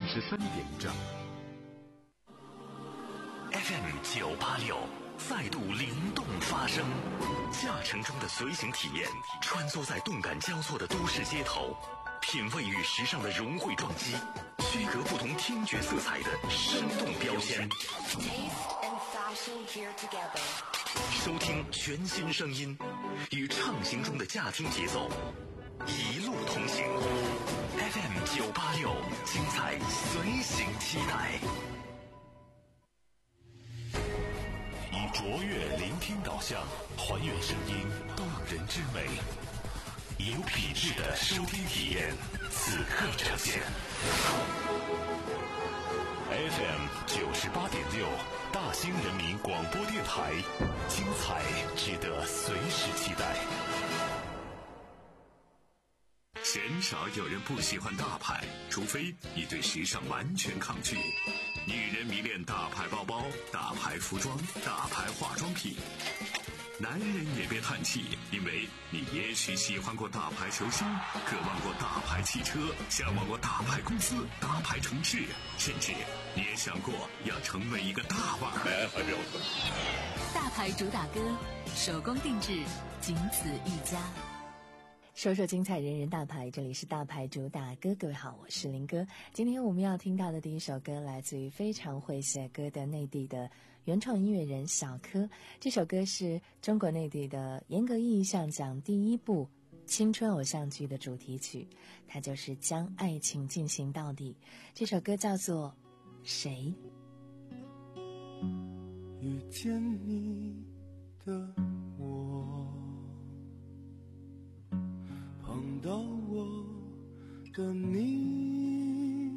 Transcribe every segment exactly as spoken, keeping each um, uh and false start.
十三点整。 F M 九八六再度灵动发声，驾乘中的随行体验，穿梭在动感交错的都市街头，品味与时尚的融汇撞击，区隔不同听觉色彩的生动标签。收听全新声音，与畅行中的驾听节奏，一路同行。F M 九八六，精彩随行期待。以卓越聆听导向，还原声音动人之美，有品质的收听体验，此刻呈现。F M 九十八点六，大兴人民广播电台，精彩值得随时期待。鲜少有人不喜欢大牌，除非你对时尚完全抗拒。女人迷恋大牌包包、大牌服装、大牌化妆品。男人也别叹气，因为你也许喜欢过大牌球星，渴望过大牌汽车，向往过大牌公司、大牌城市，甚至你也想过要成为一个大腕儿。 大牌主打歌，手工定制，仅此一家。 说说精彩人人大牌，这里是大牌主打歌。各位好，我是林哥。今天我们要听到的第一首歌来自于非常会写歌的内地的原创音乐人小柯，这首歌是中国内地的严格意义上讲第一部青春偶像剧的主题曲，它就是将爱情进行到底。这首歌叫做谁。 遇见你的我，碰到我的你，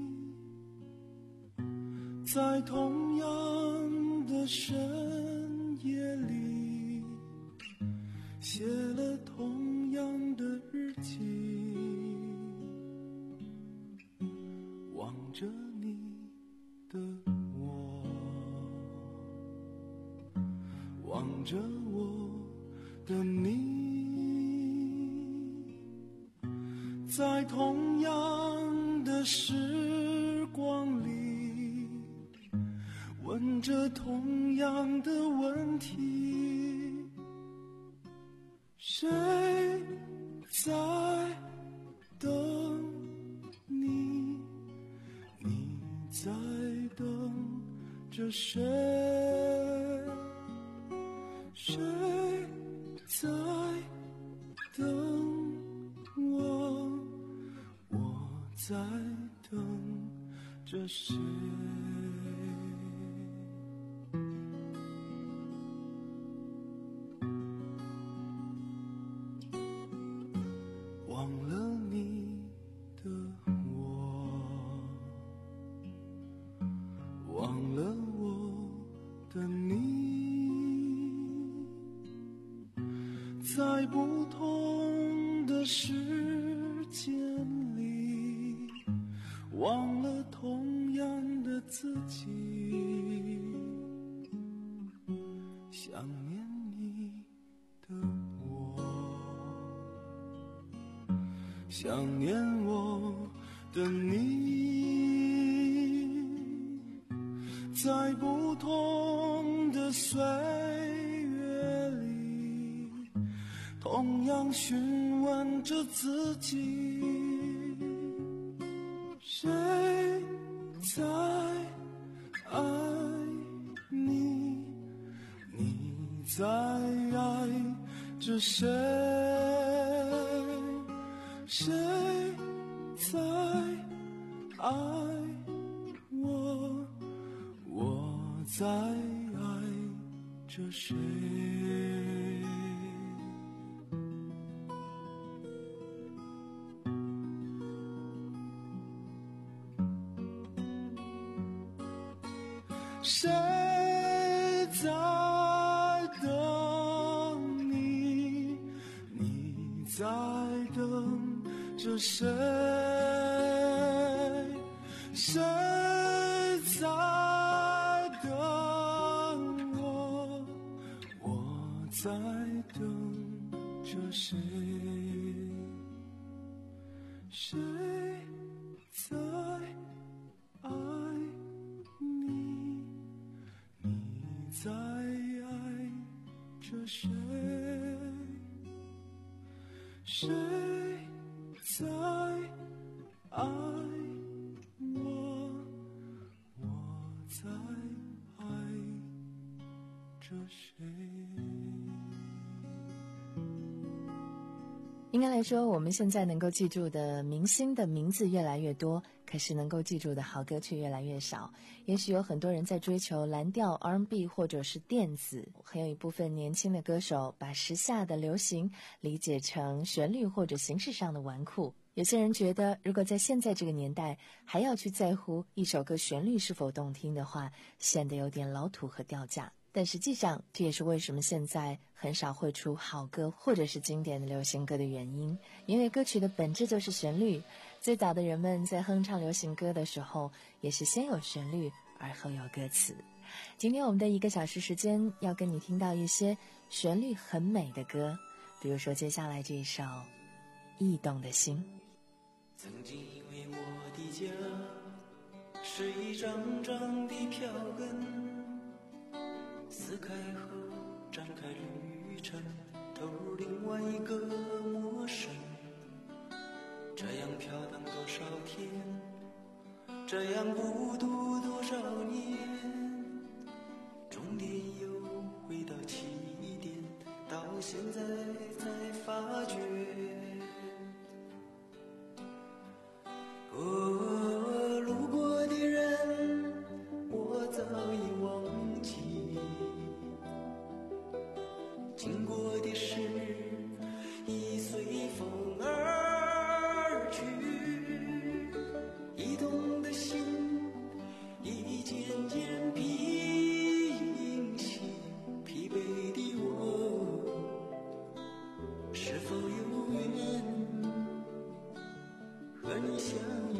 在同样的深夜里，写了同样的日记，望着你的我，望着我的你，在同样的时光里，问着同样的问题，谁在等你？你在等着谁？谁在等我？我在等着谁？忘了你的我，忘了我的你，在不同的时间里，忘了同样的自己，想念你的我，想念我的你，在不同的岁月里，同样询问着自己，谁在爱你？你在爱着谁？谁在爱我？我在爱着谁？谁在等你？你在等着谁？谁在等我？我在等着谁？谁在爱在爱着谁？谁在爱我？我在爱着谁？ 应该来说，我们现在能够记住的明星的名字越来越多，可是能够记住的好歌却越来越少。也许有很多人在追求蓝调 R and B 或者是电子，还有一部分年轻的歌手把时下的流行理解成旋律或者形式上的纨绔。有些人觉得，如果在现在这个年代还要去在乎一首歌旋律是否动听的话，显得有点老土和掉价。但实际上，这也是为什么现在很少会出好歌或者是经典的流行歌的原因。因为歌曲的本质就是旋律，最早的人们在哼唱流行歌的时候，也是先有旋律而后有歌词。今天我们的一个小时时间，要跟你听到一些旋律很美的歌，比如说接下来这一首《驿动的心》。 曾经以为我的家是一张张的票根，撕开后展开旅程，投入另外一个陌生。这样飘荡多少天，这样孤独多少年，终点又回到起点，到现在才发觉。哦，路过的人我早已忘记，经过的事已随风而去，移动的心已渐渐平息，疲惫的我是否有缘和你相遇。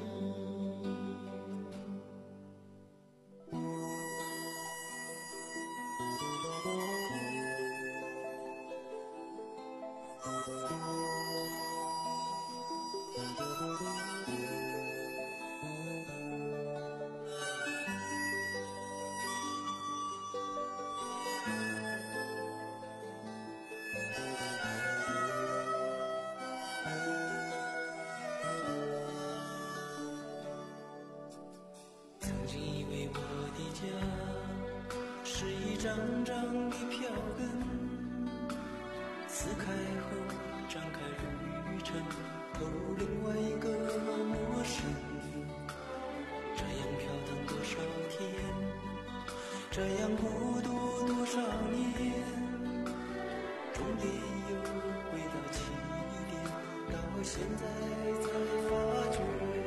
张张的票根，撕开后展开旅程，投入另外一个陌生。这样飘荡多少天，这样孤独多少年，终点又回到起点，到现在才发觉。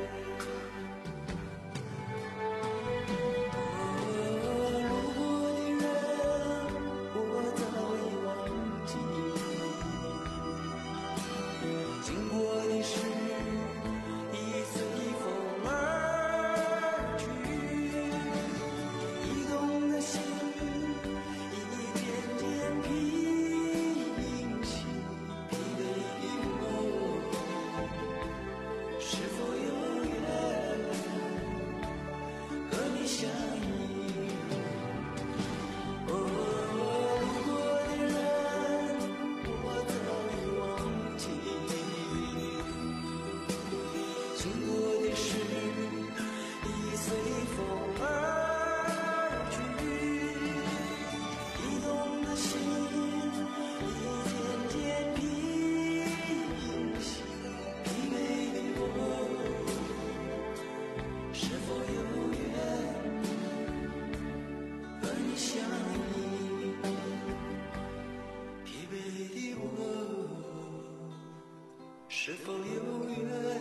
是否有缘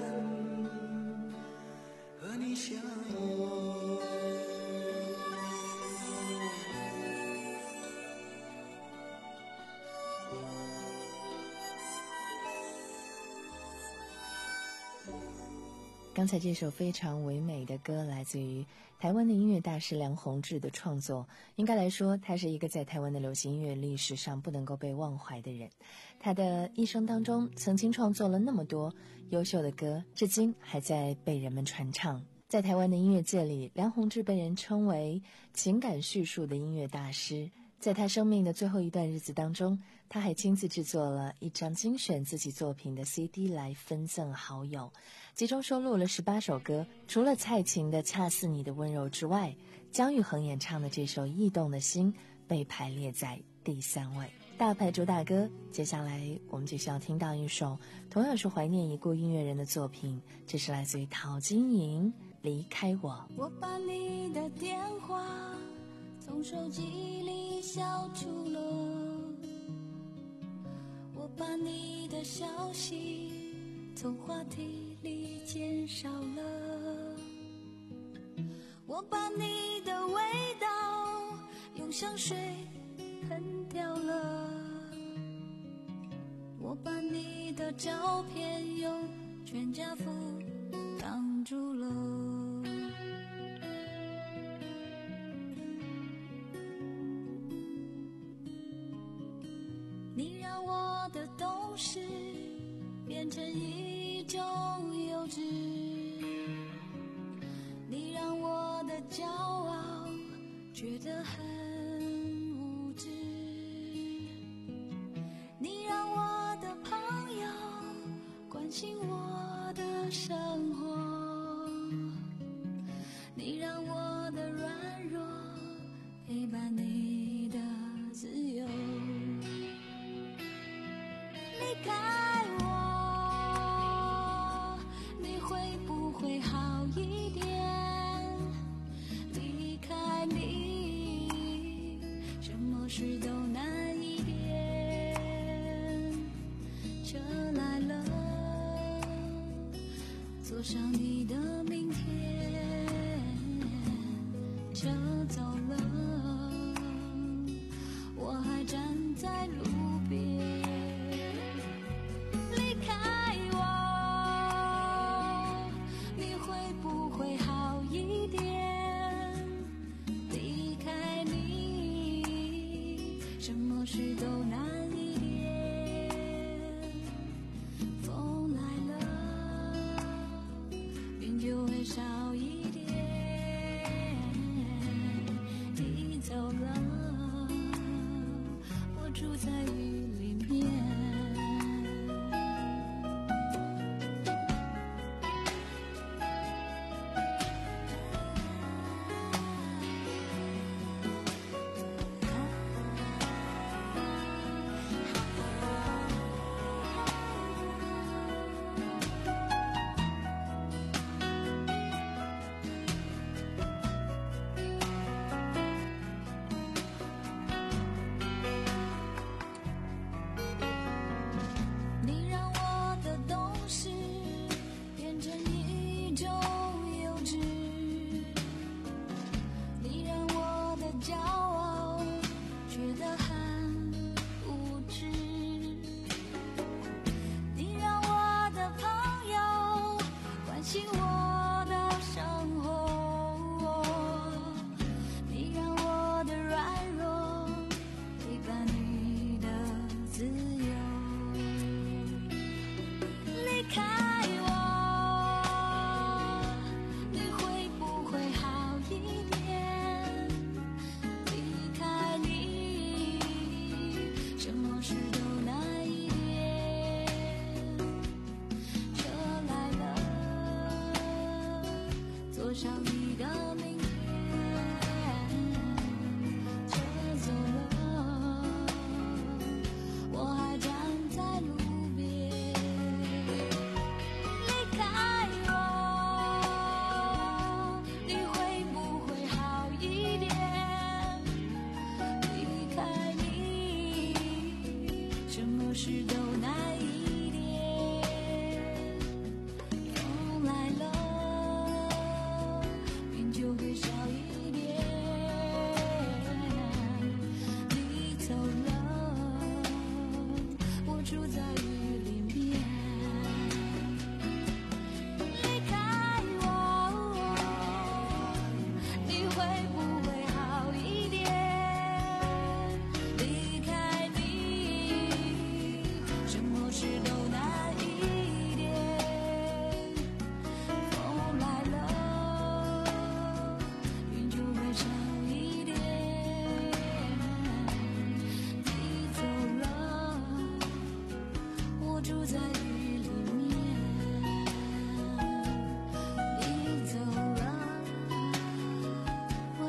和你相遇？ 刚才这首非常唯美的歌来自于台湾的音乐大师梁鸿志的创作。应该来说，他是一个在台湾的流行音乐历史上不能够被忘怀的人。他的一生当中曾经创作了那么多优秀的歌，至今还在被人们传唱。在台湾的音乐界里，梁鸿志被人称为情感叙述的音乐大师。 在他生命的最后一段日子当中，他还亲自制作了一张精选自己作品的 C D 来分赠好友，其中收录了十八首歌，除了蔡琴的《恰似你的温柔》之外，姜育恒演唱的这首《驿动的心》被排列在第三位。大牌主打歌，接下来我们就需要听到一首同样是怀念已故音乐人的作品，这是来自于陶晶莹，离开我。 我把你的电话从手机里消除了，我把你的消息从话题里减少了，我把你的味道用香水喷掉了，我把你的照片用全家福挡住了，你让我的懂事变成一种幼稚，你让我的骄傲觉得很无知，你让我的朋友关心我的生活，你让我的软弱陪伴你的自由，离开我，你会不会好一点？离开你，什么事都难一点。车来了，坐上你的明天。车走了，我还站在路边。离开我，你会不会好一点？离开你，什么事都难一点。风来了，云就会少一点。你走了，我住在雨里面。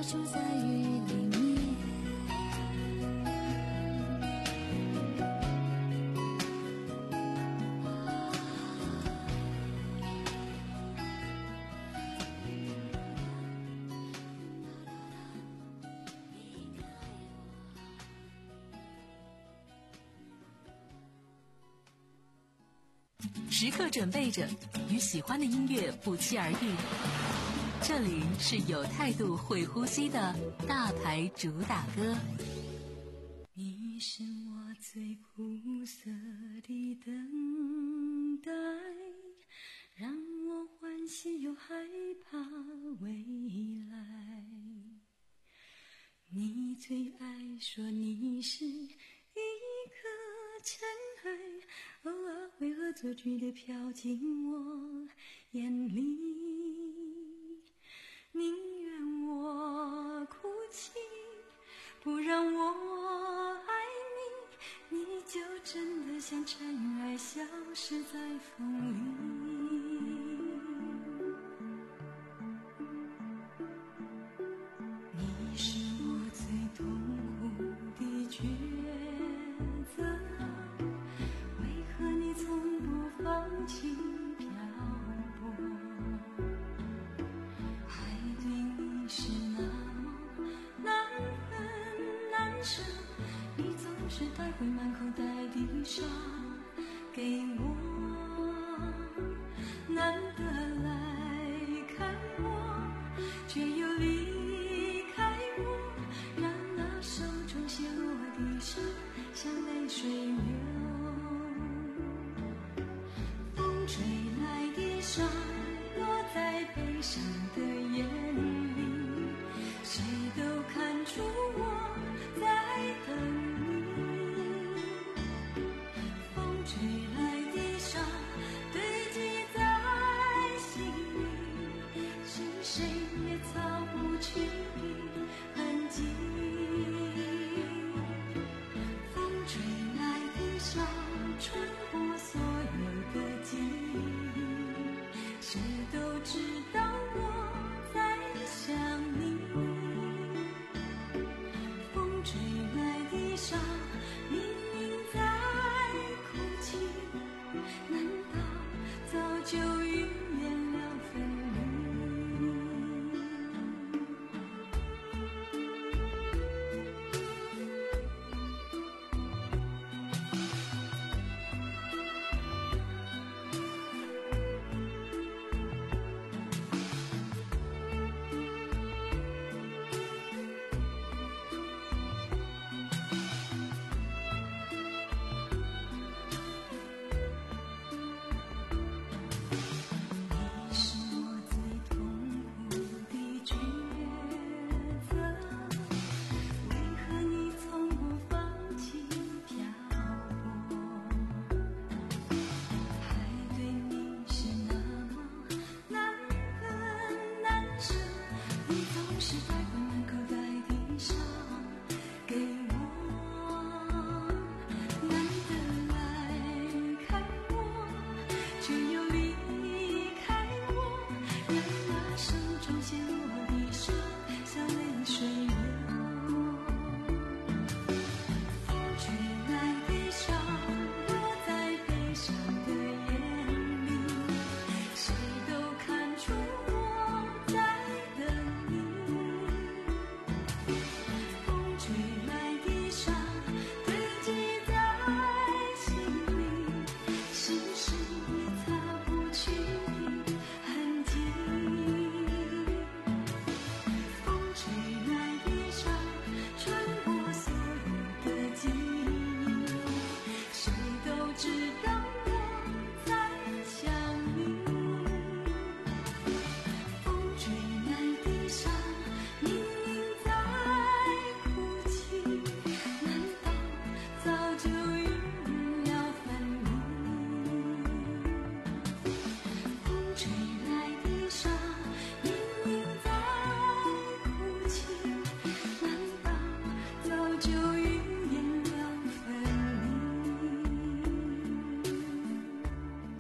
处在雨里面。 时刻准备着，与喜欢的音乐不期而遇。这里是有态度、会呼吸的大牌主打歌。 你是我最苦涩的等待，让我欢喜又害怕未来。你最爱说你是一颗尘埃，偶尔为何做剧的飘进我眼里，宁愿我哭泣，不让我爱你，你就真的像尘埃消失在风里。你是我最痛苦的抉择，为何你从不放弃漂泊？爱对你是那么难分难舍，你总是带回满口袋的伤给我，难得来看我，却又离开我，让那手中写落的伤像泪水流。风吹来的沙落在悲伤的眼里，谁都看出我在等你。风吹来的沙堆积在心里，是谁也擦不去的痕迹。风吹来的沙穿过所有的记忆，谁都知道我在想你。风吹来的沙明明在哭泣，难道早就预言了分离？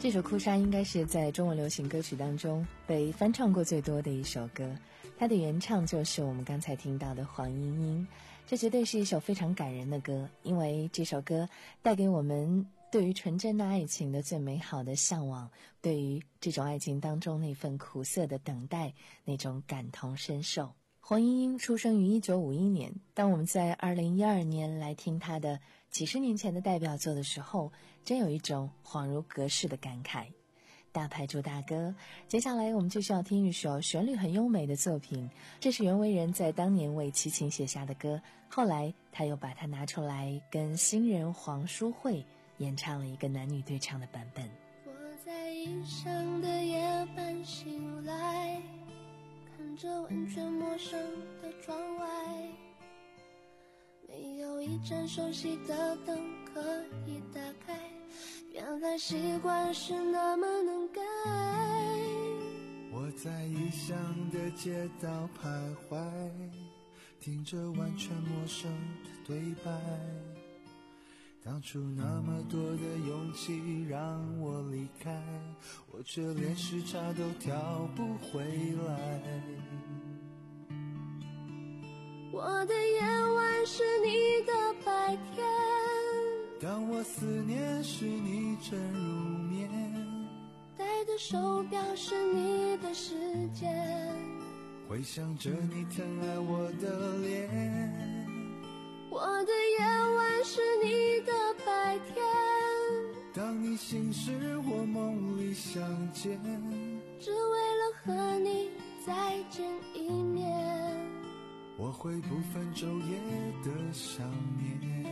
这首《哭砂》应该是在中文流行歌曲当中被翻唱过最多的一首歌，它的原唱就是我们刚才听到的黄莺莺。这绝对是一首非常感人的歌，因为这首歌带给我们对于纯真的爱情的最美好的向往，对于这种爱情当中那份苦涩的等待，那种感同身受。黄莺莺出生于一九五一年，当我们在二零一二年来听她的几十年前的代表作的时候，真有一种恍如隔世的感慨。大牌主大歌，接下来我们就需要听一首旋律很优美的作品，这是袁惟仁在当年为齐秦写下的歌，后来他又把它拿出来跟新人黄淑慧演唱了一个男女对唱的版本。 我在异乡的夜半醒来，看着完全陌生的窗外，没有一盏熟悉的灯可以打开，原来习惯是那么能改。 我在异乡的街道徘徊，听着完全陌生的对白，当初那么多的勇气让我离开，我却连时差都调不回来。 我的夜晚是你的白天， 当我思念是你正入眠， 戴的手表是你的时间， 回想着你疼爱我的脸。 我的夜晚是你的白天， 当你醒时我梦里相见， 只为了和你再见一面， 我会不分昼夜的想念。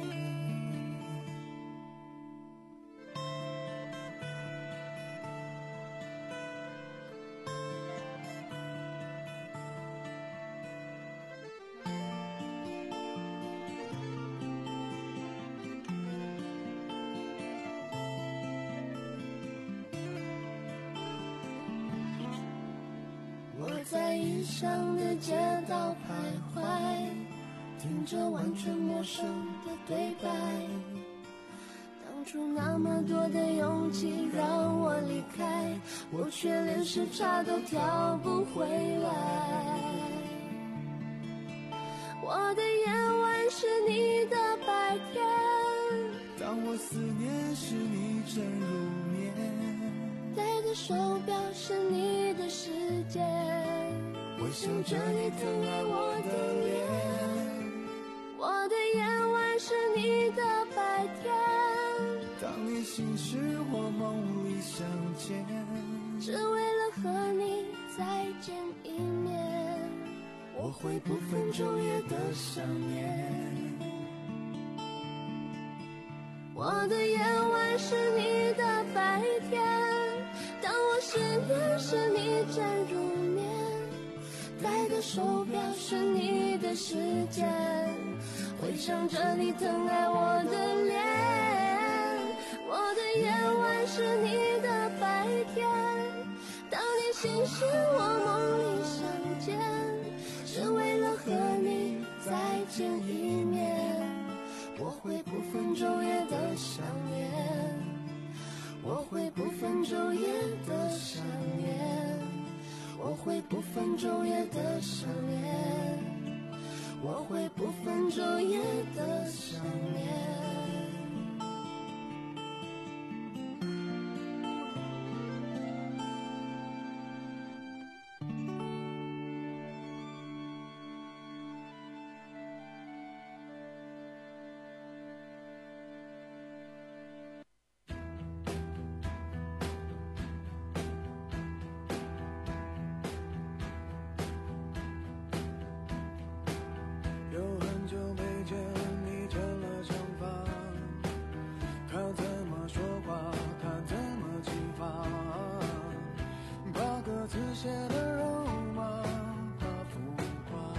在异乡的街道徘徊，听着完全陌生的对白，当初那么多的勇气让我离开，我却连时差都调不回来。我的夜晚是你的白天， 当我思念是你正入眠， 戴的手表是你的时间， 回想着你疼爱我的脸。 我的夜晚是你的白天， 当你醒时我梦里相见， 只为了和你再见一面， 我会不分昼夜的想念。 我的夜晚是你的白天，当我思念是你正入眠，戴的手表是你的时间，回想着你疼爱我的脸。我的夜晚是你的白天，当你醒时我梦里相见，只为了和你再见一面，我会不分昼夜的想念，我会不分昼夜的想念，我会不分昼夜的想念，我会不分昼夜的想念。 有很久没见你剪了长发，看怎么说话，看怎么激发，把歌词写的肉麻，怕浮夸，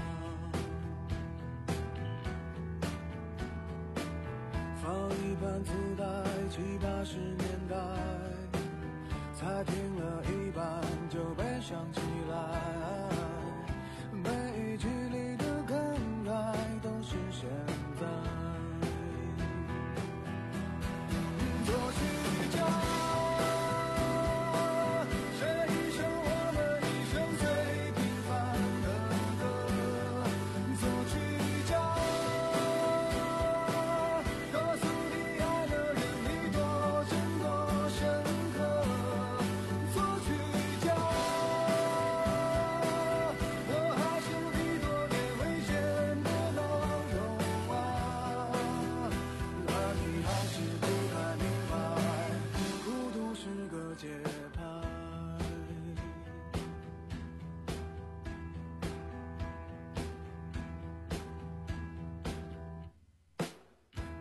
放一盘磁带，七八十年代，才听了一半就被想起来，每一句里的感慨都是现在。左去角，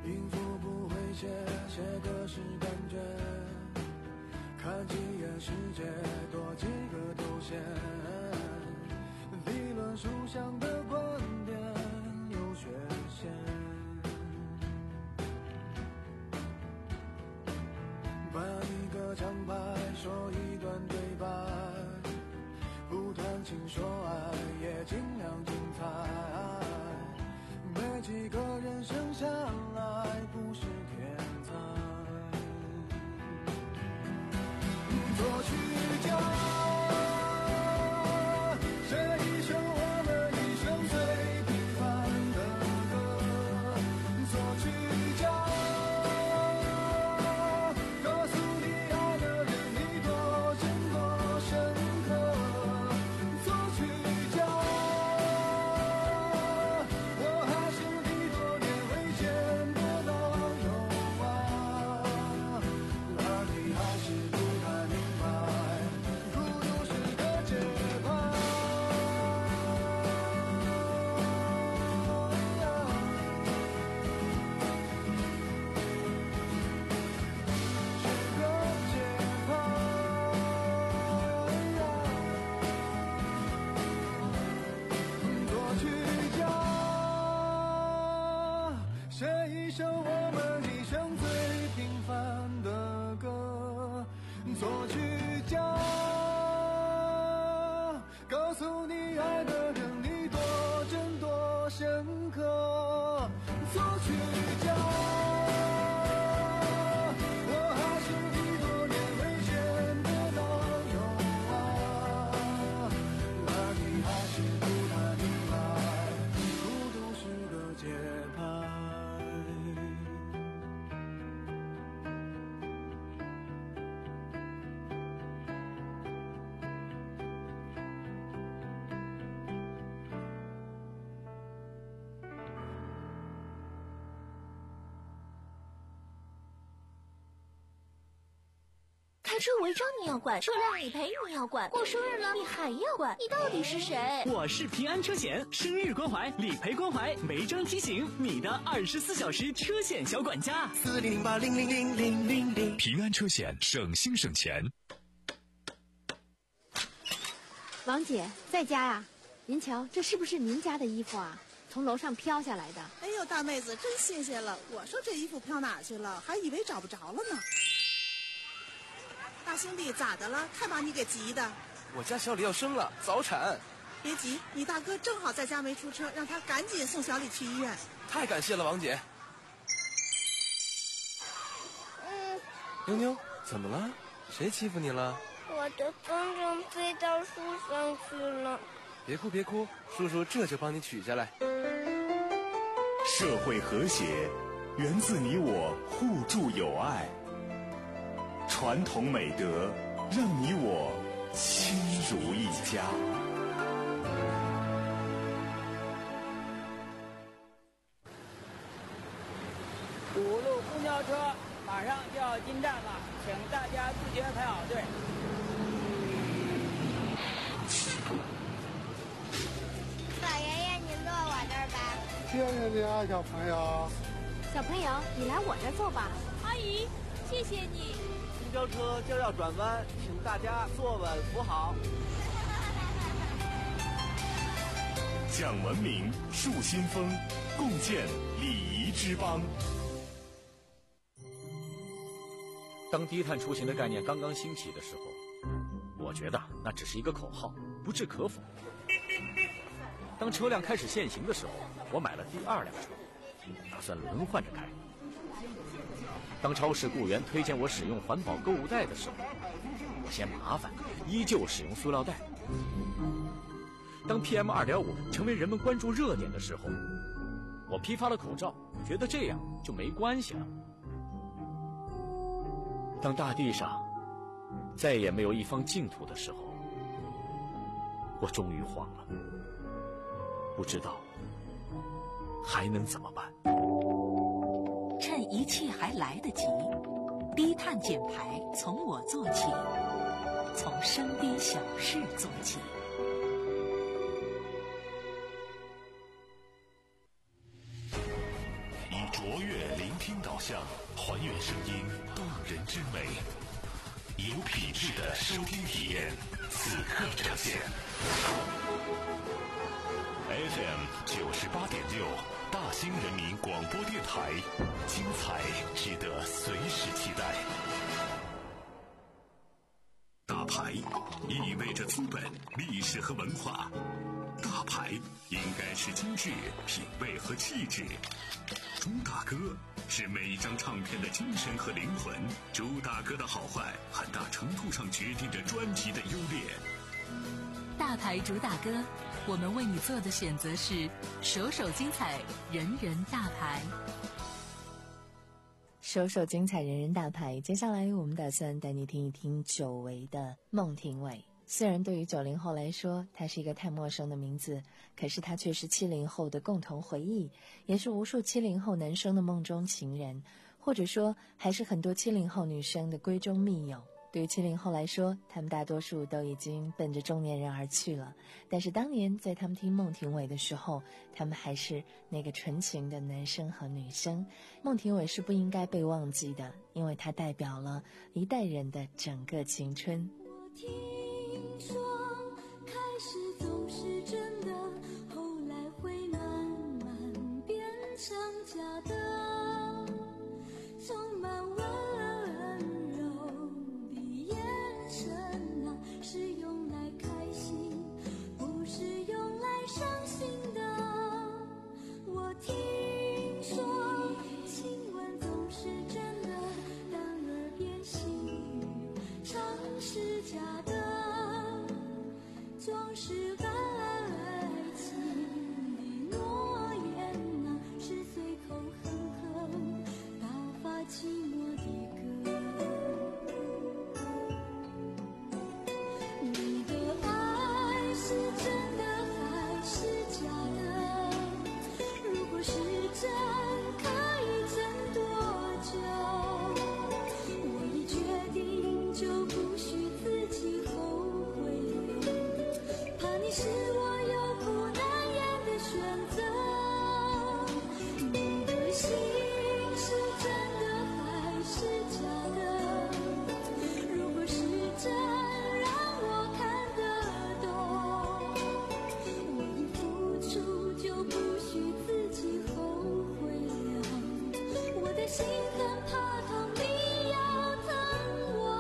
音符不会写，写歌是感觉，看几眼世界，多几个头衔，理论书上的观点有缺陷，搬一个长牌，说一段对白，不谈情说爱，也尽量精彩，没几个人生下来不是天才，作曲家写一首我们一生最平凡的歌，作曲家告诉你爱的人你多真多深刻，作曲家我还是你多年未见的老友啊，而你还是不太明白孤独是个节拍，是个节拍，作曲家写一首我们一生最平凡的歌，作曲家告诉你爱的人你多真多深刻，作曲家我还是你多年未见的老友啊，而你还是不太明白孤独是个节拍。 开车违章你要管，车辆理赔你要管，过生日了你还要管，你到底是谁？ 我是平安车险，生日关怀，理赔关怀，违章提醒，你的二十四小时车险小管家。 四零零八零零零零零零。 平安车险，省心省钱。 王姐在家呀？您瞧，这是不是您家的衣服啊？从楼上飘下来的。 哎呦，大妹子真新鲜了！我说这衣服飘哪去了，还以为找不着了呢。大兄弟，咋的了？太把你给急的。 我家小李要生了，早产。 别急，你大哥正好在家没出车，让他赶紧送小李去医院。 太感谢了，王姐。 嗯， 妞妞，怎么了？谁欺负你了？ 我的风筝飞到树上去了。 别哭别哭，叔叔这就帮你取下来。 社会和谐源自你我互助友爱，传统美德让你我亲如一家。 五路公交车马上就要进站了，请大家自觉排好队。 老爷爷，您坐我这儿吧。 谢谢你啊，小朋友。 小朋友，你来我这儿坐吧。 阿姨，谢谢你。 公交车就要转弯，请大家坐稳扶好。 讲文明，树新风，共建礼仪之邦。 当低碳出行的概念刚刚兴起的时候，我觉得那只是一个口号，不置可否。当车辆开始限行的时候，我买了第二辆车，打算轮换着开。当超市雇员推荐我使用环保购物袋的时候，我嫌麻烦，依旧使用塑料袋。当 P M 二点五 成为人们关注热点的时候，我批发了口罩，觉得这样就没关系了。当大地上再也没有一方净土的时候，我终于慌了，不知道还能怎么办。 趁一切还来得及，低碳减排从我做起，从身边小事做起。 以卓越聆听导向，还原声音动人之美，有品质的收听体验，此刻呈现。F M 九十八点六，大兴人民广播电台，精彩值得随时期待。大牌意味着资本、历史和文化，大牌应该是精致、品味和气质。朱大哥是每一张唱片的精神和灵魂，朱大哥的好坏很大程度上决定着专辑的优劣。 大牌主打歌，我们为你做的选择是首首精彩，人人大牌。 首首精彩，人人大牌。接下来我们打算带你听一听久违的孟庭苇。虽然对于九零后来说他是一个太陌生的名字，可是他却是七零后的共同回忆，也是无数七零后男生的梦中情人，或者说还是很多七零后女生的闺中密友。对于七零后来说，他们大多数都已经奔着中年人而去了，但是当年在他们听孟庭苇的时候，他们还是那个纯情的男生和女生。孟庭苇是不应该被忘记的，因为它代表了一代人的整个青春。 我听说开始总是真的，后来会慢慢变成假的，充满温柔的眼神啊，是用来开心，不是用来伤心的。我听说亲吻总是真的，但耳边细语常是假的，装饰爱情的诺言啊，是随口哼哼打发寂寞的歌。你的爱是真的还是假的？如果是真，可以真多久？我已决定，就不许自己后悔了。怕你是我有苦难言的选择。你的心是真的还是假的？如果是真，让我看得懂。我已付出，就不许自己后悔了。我的心很怕痛，你要疼我。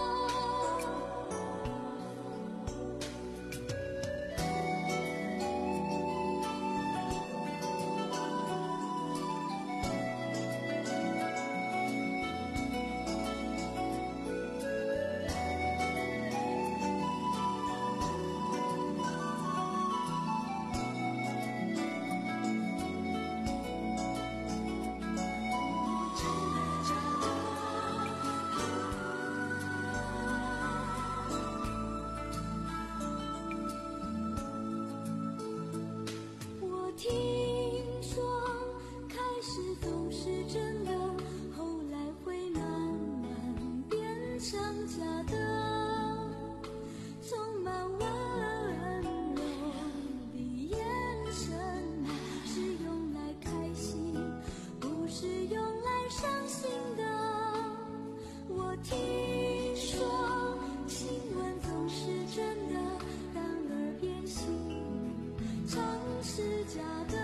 我听说开始总是真的，后来会慢慢变成假的，充满温柔的眼神是用来开心，不是用来伤心的。我听说亲吻总是真的，但耳边细语常是假的，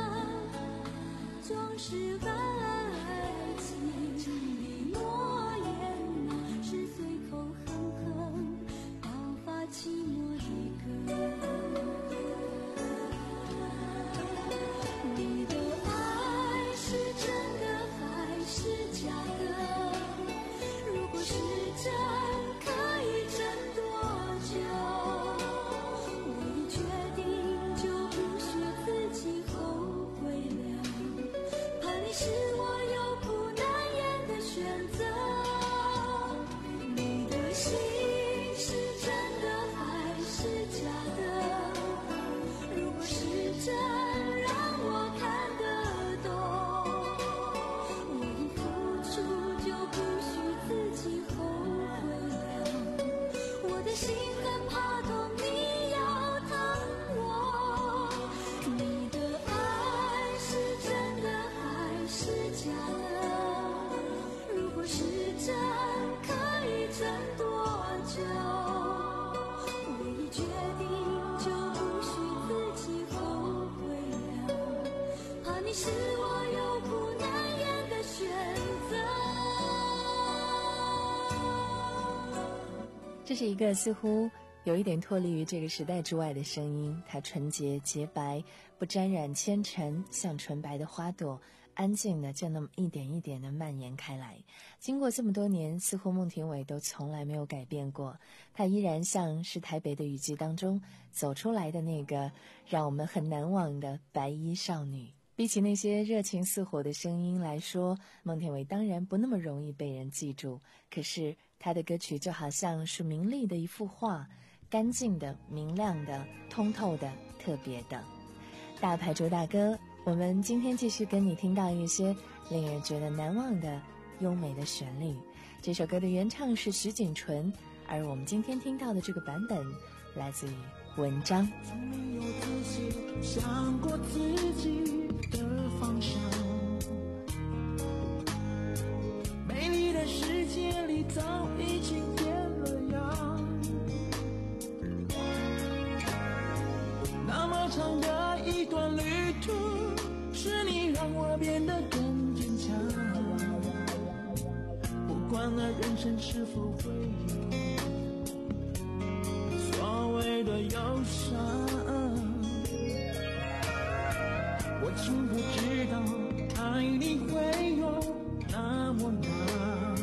装饰爱情的诺言啊，是随口哼哼打发寂寞的歌。你的爱是真的还是假的？如果是真，可以真多久？我已决定，就不许自己后悔了。怕你是这是一个似乎有一点脱离于这个时代之外的声音，它纯洁洁白，不沾染纤尘，像纯白的花朵，安静的就那么一点一点的蔓延开来。经过这么多年，似乎孟庭苇都从来没有改变过，她依然像是台北的雨季当中走出来的那个让我们很难忘的白衣少女。比起那些热情似火的声音来说，孟庭苇当然不那么容易被人记住，可是她的歌曲就好像是明丽的一幅画，干净的、明亮的、通透的、特别的。大牌主打歌，我们今天继续跟你听到一些令人觉得难忘的优美的旋律。这首歌的原唱是徐锦纯，而我们今天听到的这个版本来自于文章。 从没有仔细想过自己的方向，美丽的世界里早已经变了样，那么长的一段旅途，是你让我变得更坚强，不管那人生是否会有所谓的忧伤，我从不知道爱你会有那么难，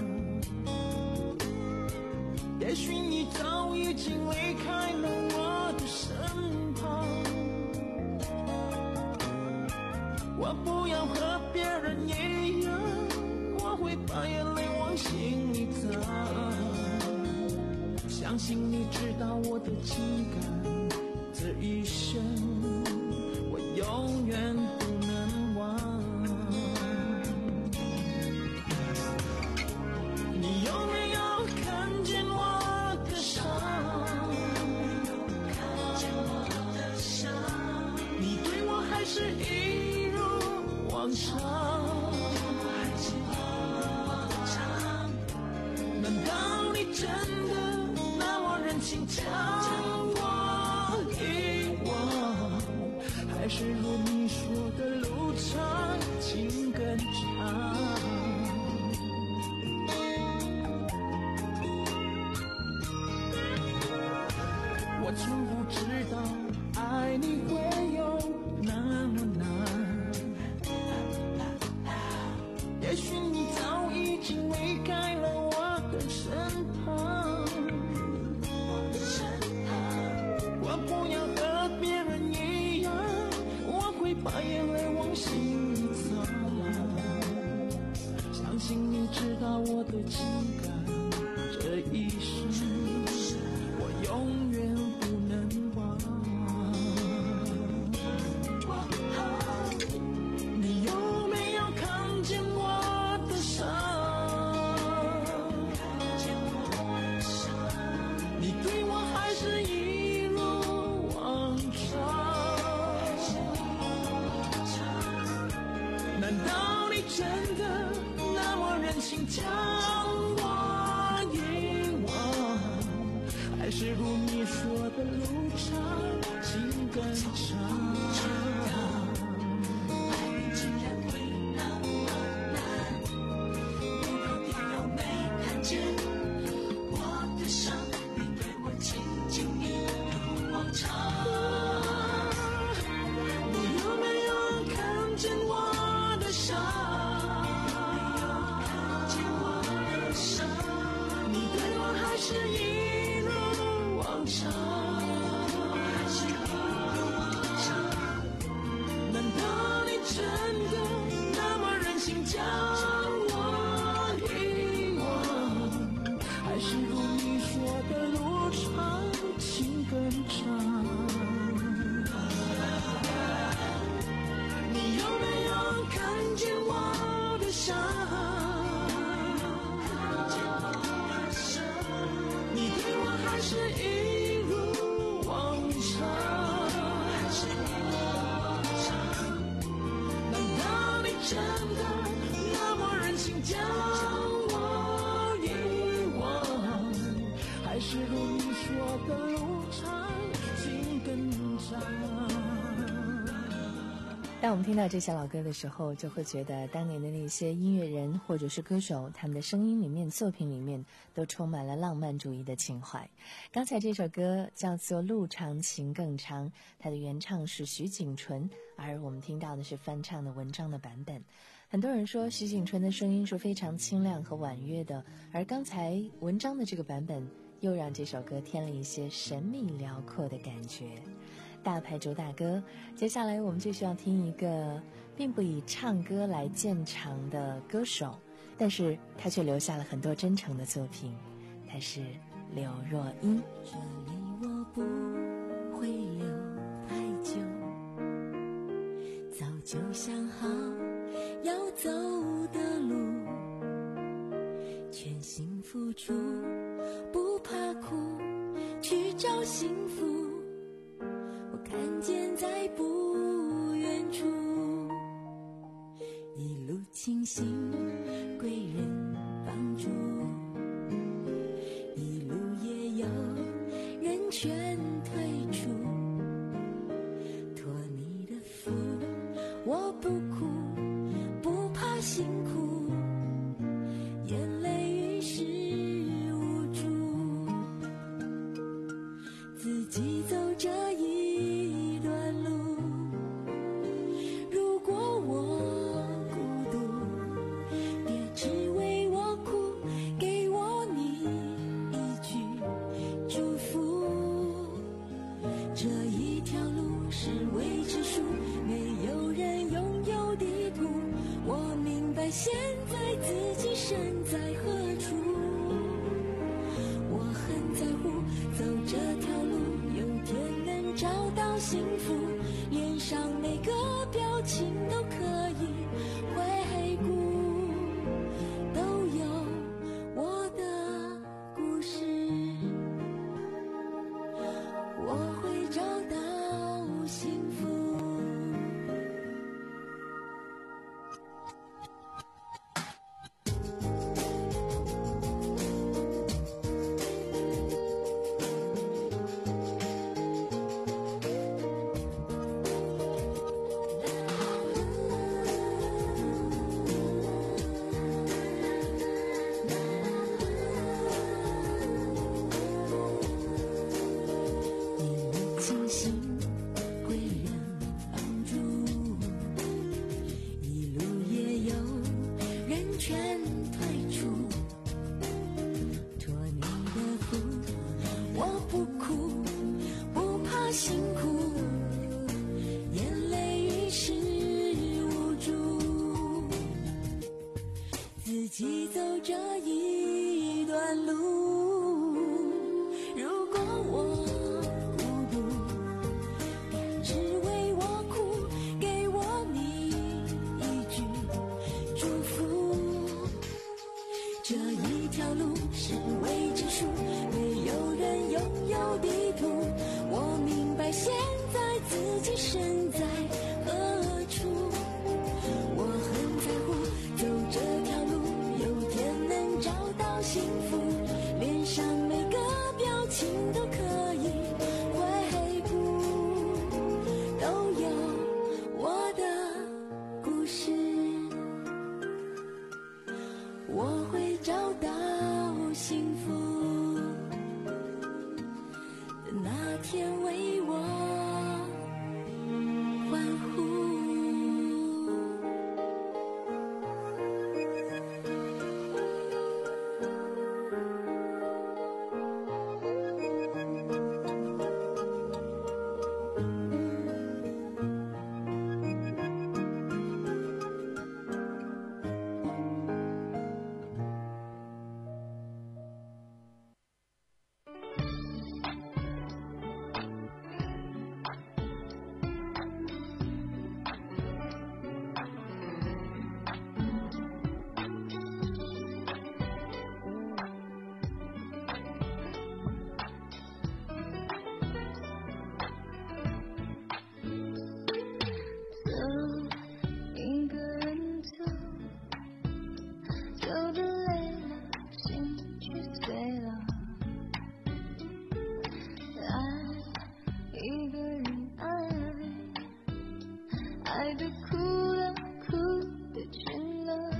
也许你早已经离开了我的身旁，我不要和别人一样，我会把眼泪往心里藏，相信你知道我的情感，这一生我永远不能忘。你有没有看见我的伤？你对我还是一如往常？难道你真的那么忍心将我遗忘？还是如你说的路长情更长？我从不知道爱你会有那么难，也许你早已经离开了我的身旁，我不要和别人一样，我会把眼泪往心里藏，相信你知道我的情感，这一生我永远不能忘。你有没有看见我的伤？你对我还是一如往常？难道你真的那么忍心将我遗忘？还是如你说的路长情更长？ 当我们听到这些老歌的时候，就会觉得当年的那些音乐人或者是歌手，他们的声音里面、作品里面都充满了浪漫主义的情怀。刚才这首歌叫做《路长情更长》，它的原唱是徐锦纯，而我们听到的是翻唱的文章的版本。很多人说徐锦纯的声音是非常清亮和婉约的，而刚才文章的这个版本又让这首歌添了一些神秘辽阔的感觉。大牌主打歌，接下来我们就需要听一个并不以唱歌来见长的歌手，但是他却留下了很多真诚的作品，他是刘若英。 这里我不会留太久，早就想好要走的路，全心付出，不怕苦，去找幸福。我看见在不远处，一路清醒，贵人帮助，一路也有人劝退出。托你的福，我不哭，不怕辛苦，眼泪于是无助，自己走这一段路。如果我孤独，别只为我哭，给我你一句祝福。这一条路是未知数，没有人拥有地图，我明白现在自己身在何处。我很在乎走这条路，有天能找到幸福，脸上每个表情都可以回顾，都有我的故事，我会找到幸福。 爱的哭了，哭的倦了，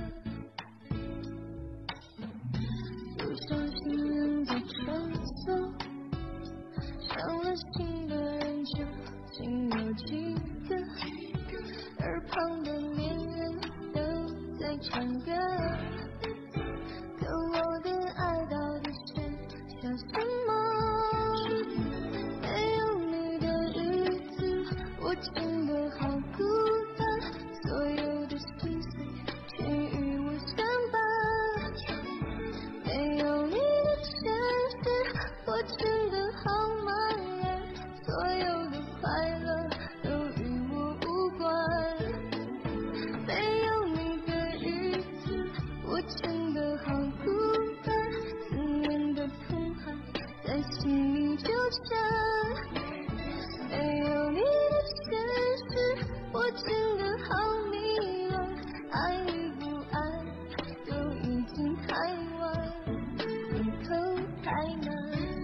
路上行人在穿梭，伤了心的人究竟有几个？耳旁的恋人都在唱歌，可我的爱到底剩下什么？没有你的日子，我真的好孤单，所有的心碎全与我相伴。没有你的城市，我真的好茫然，所有的快乐都与我无关。没有你的日子，我真的好孤单，思念的痛海在心里纠缠。没有你的城市，我真的好迷乱，爱与不爱都已经太晚，回头太难。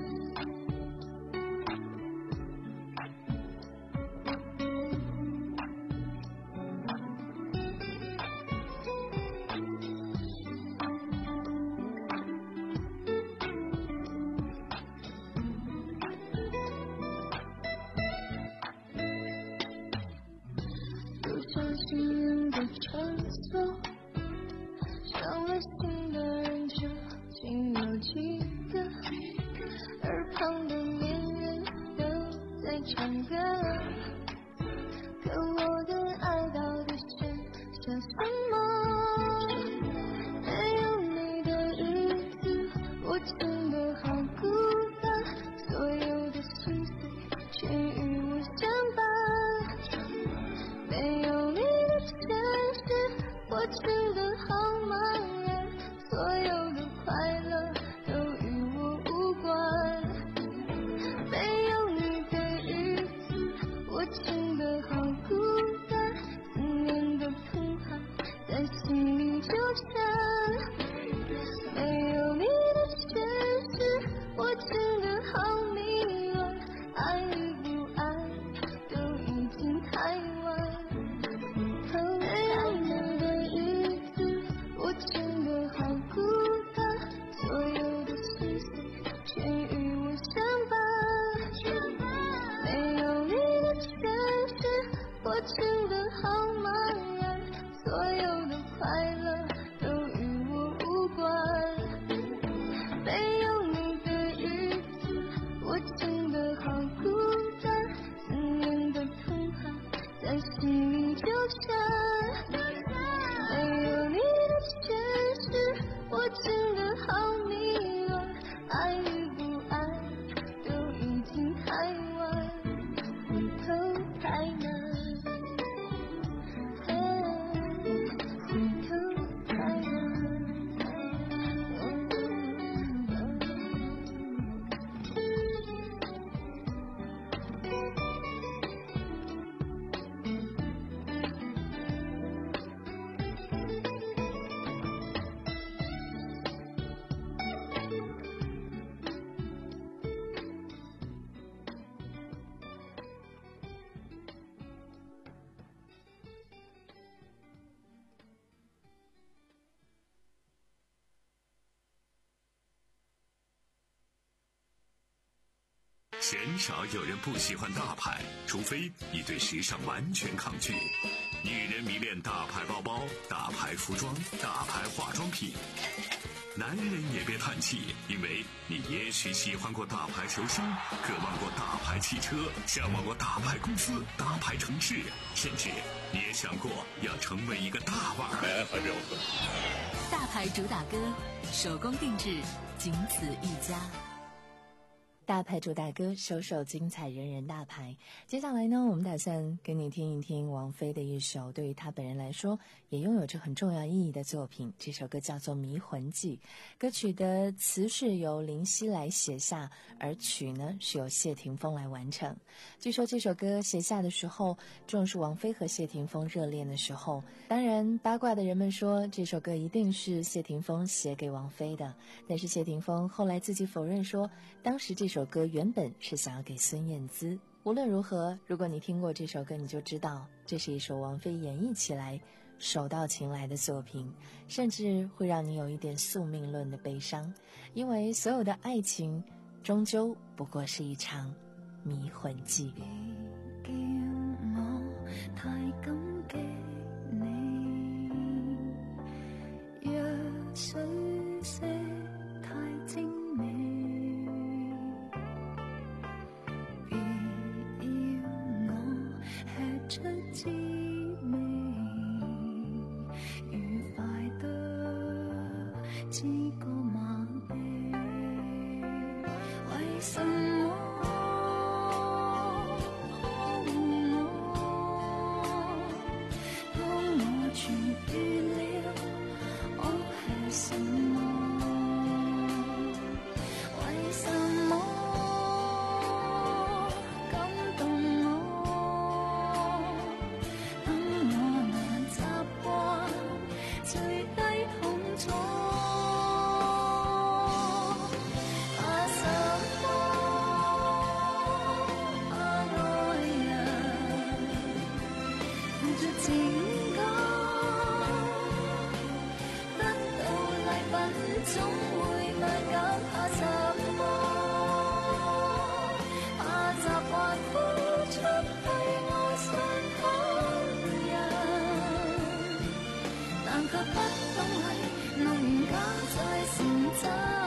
路上行人在穿梭，伤了心的人究竟有几个？耳旁的恋人都在唱歌，可我的爱到底剩下什么？没有你的日子，我真的好孤单，所有的心碎全与我相伴。没有你的城市，我真的好茫然，所有的快乐都与我无关。没有你的日子，我真的好孤单，思念的痛海在心里纠缠。没有你的城市，我真的好迷乱，爱与不爱都已经太晚。没有你的日子，我真的好孤单，所有的心碎全与我相伴。没有你的城市，我真的好茫然，所有的快乐都与我无关。没有你的日子，我真的好孤单，思念的痛海在心里纠缠。没有你的城市，我真的好迷乱，爱与不爱都已经太晚，回头太难。回头太难。 鲜少有人不喜欢大牌，除非你对时尚完全抗拒。女人迷恋大牌包包、大牌服装、大牌化妆品。男人也别叹气，因为你也许喜欢过大牌球星，渴望过大牌汽车，向往过大牌公司、大牌城市，甚至你也想过要成为一个大腕儿。来，还没有喝。 大牌主打歌，手工定制，仅此一家。 大牌主打歌，首首精彩，人人大牌。接下来呢，我们打算跟你听一听王菲的一首对于她本人来说也拥有着很重要意义的作品。这首歌叫做《迷魂记》，歌曲的词是由林夕来写下，而曲呢是由谢霆锋来完成。据说这首歌写下的时候，正是王菲和谢霆锋热恋的时候。当然，八卦的人们说这首歌一定是谢霆锋写给王菲的，但是谢霆锋后来自己否认说，当时这首这首歌原本是想要给孙燕姿。 无论如何，如果你听过这首歌，你就知道这是一首王菲演绎起来手到擒来的作品，甚至会让你有一点宿命论的悲伤，因为所有的爱情终究不过是一场迷魂记。 叫我太感激你，若水色太精美，别要我吃出滋味，愉快得知個馬尾，為什麼痊愈了，我吃什麼？為什麼感動我？等我難習慣最低痛楚。怕什麼？怕愛人付出情。總會慢減，怕什麼？怕習慣付出去愛上他人，但卻不懂係弄完假再成真。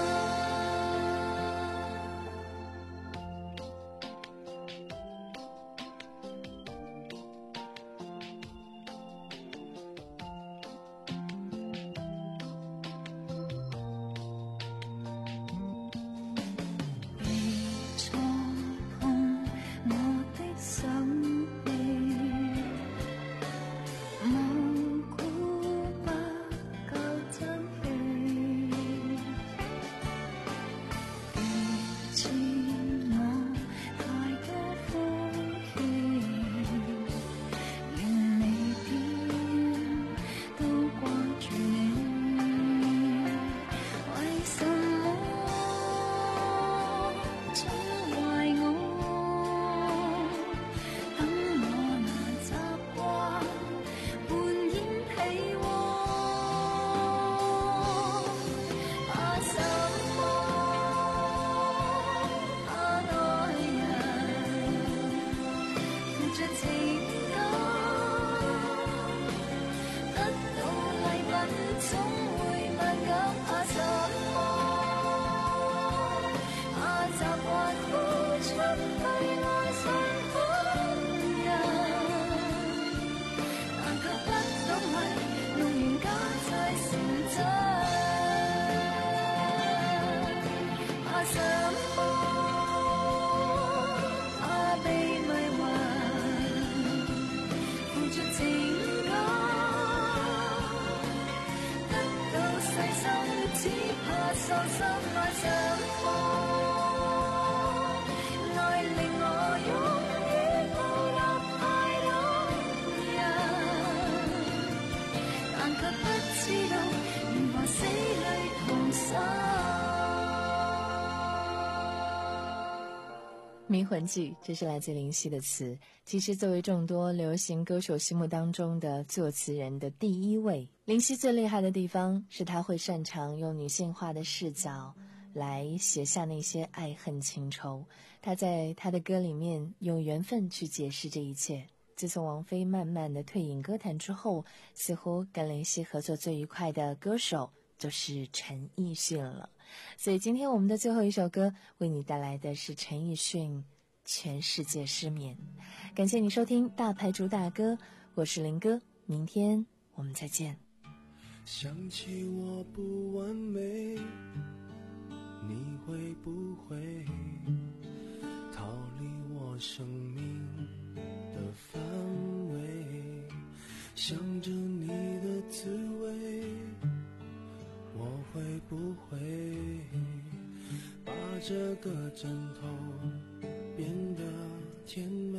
迷魂记，这是来自林夕的词。其实作为众多流行歌手心目当中的作词人的第一位，林夕最厉害的地方是他会擅长用女性化的视角来写下那些爱恨情仇。他在他的歌里面用缘分去解释这一切。自从王菲慢慢的退隐歌坛之后，似乎跟林夕合作最愉快的歌手就是陈奕迅了。所以今天我们的最后一首歌为你带来的是陈奕迅《全世界失眠》。感谢你收听大牌主打歌，我是林哥，明天我们再见。 想起我不完美，你会不会逃离我生命的范围？想着你的滋味，我会不会把这个枕头变得甜美？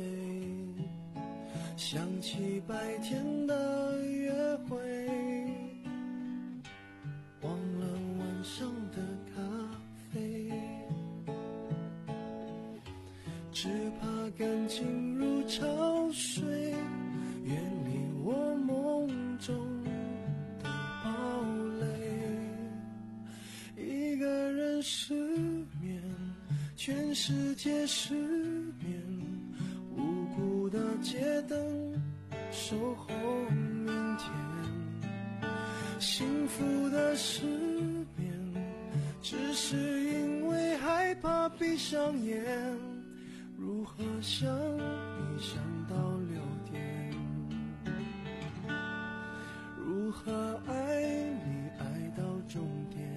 想起白天的约会，忘了晚上的咖啡，只怕给失眠，全世界失眠，无辜的街灯守候明天，幸福的失眠，只是因为害怕闭上眼，如何想你想到六点，如何爱你爱到终点。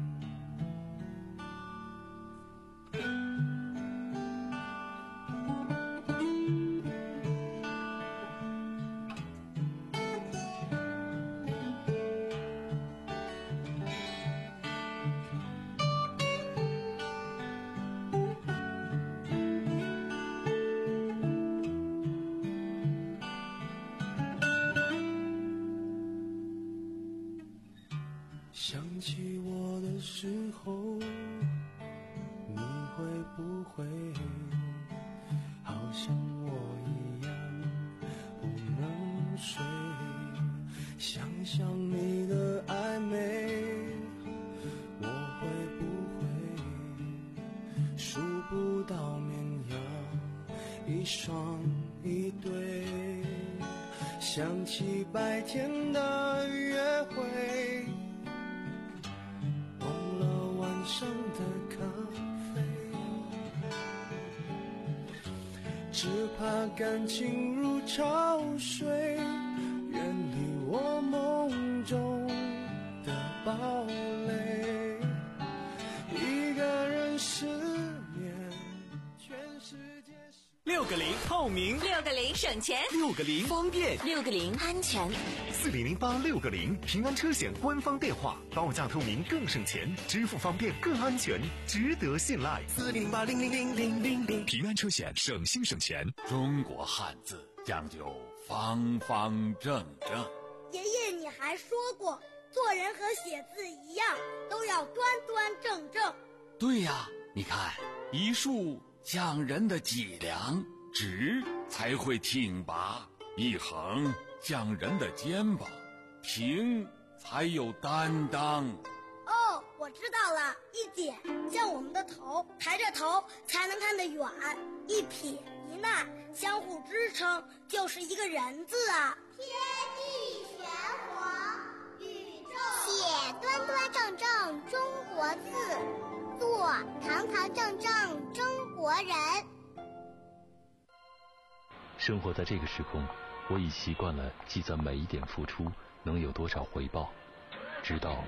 想起我的时候，你会不会好像我一样不能睡？想想你的暧昧，我会不会数不到绵羊一双一对？想起白天的约会，上的咖啡，只怕感情如潮水，远离我梦中的堡垒。一个人失眠，全世界六个零透明， 六个零省钱， 六个零方便， 六个零安全。 四零零八六个零平安车险官方电话，报价透明更省钱，支付方便更安全，值得信赖。 四零零八零零零零零零平安车险，省心省钱。 中国汉字讲究方方正正。 爷爷，你还说过，做人和写字一样，都要端端正正。 对呀，你看，一竖讲人的脊梁，直才会挺拔；一横讲人的肩膀，平才有担当。 哦，我知道了，一剪像我们的头，抬着头才能看得远；一撇一捺相互支撑，就是一个人字啊。 天地玄黄，宇宙写端端正正中国字，做堂堂正正中国人。 生活在这个时空，我已习惯了计算每一点付出能有多少回报，直到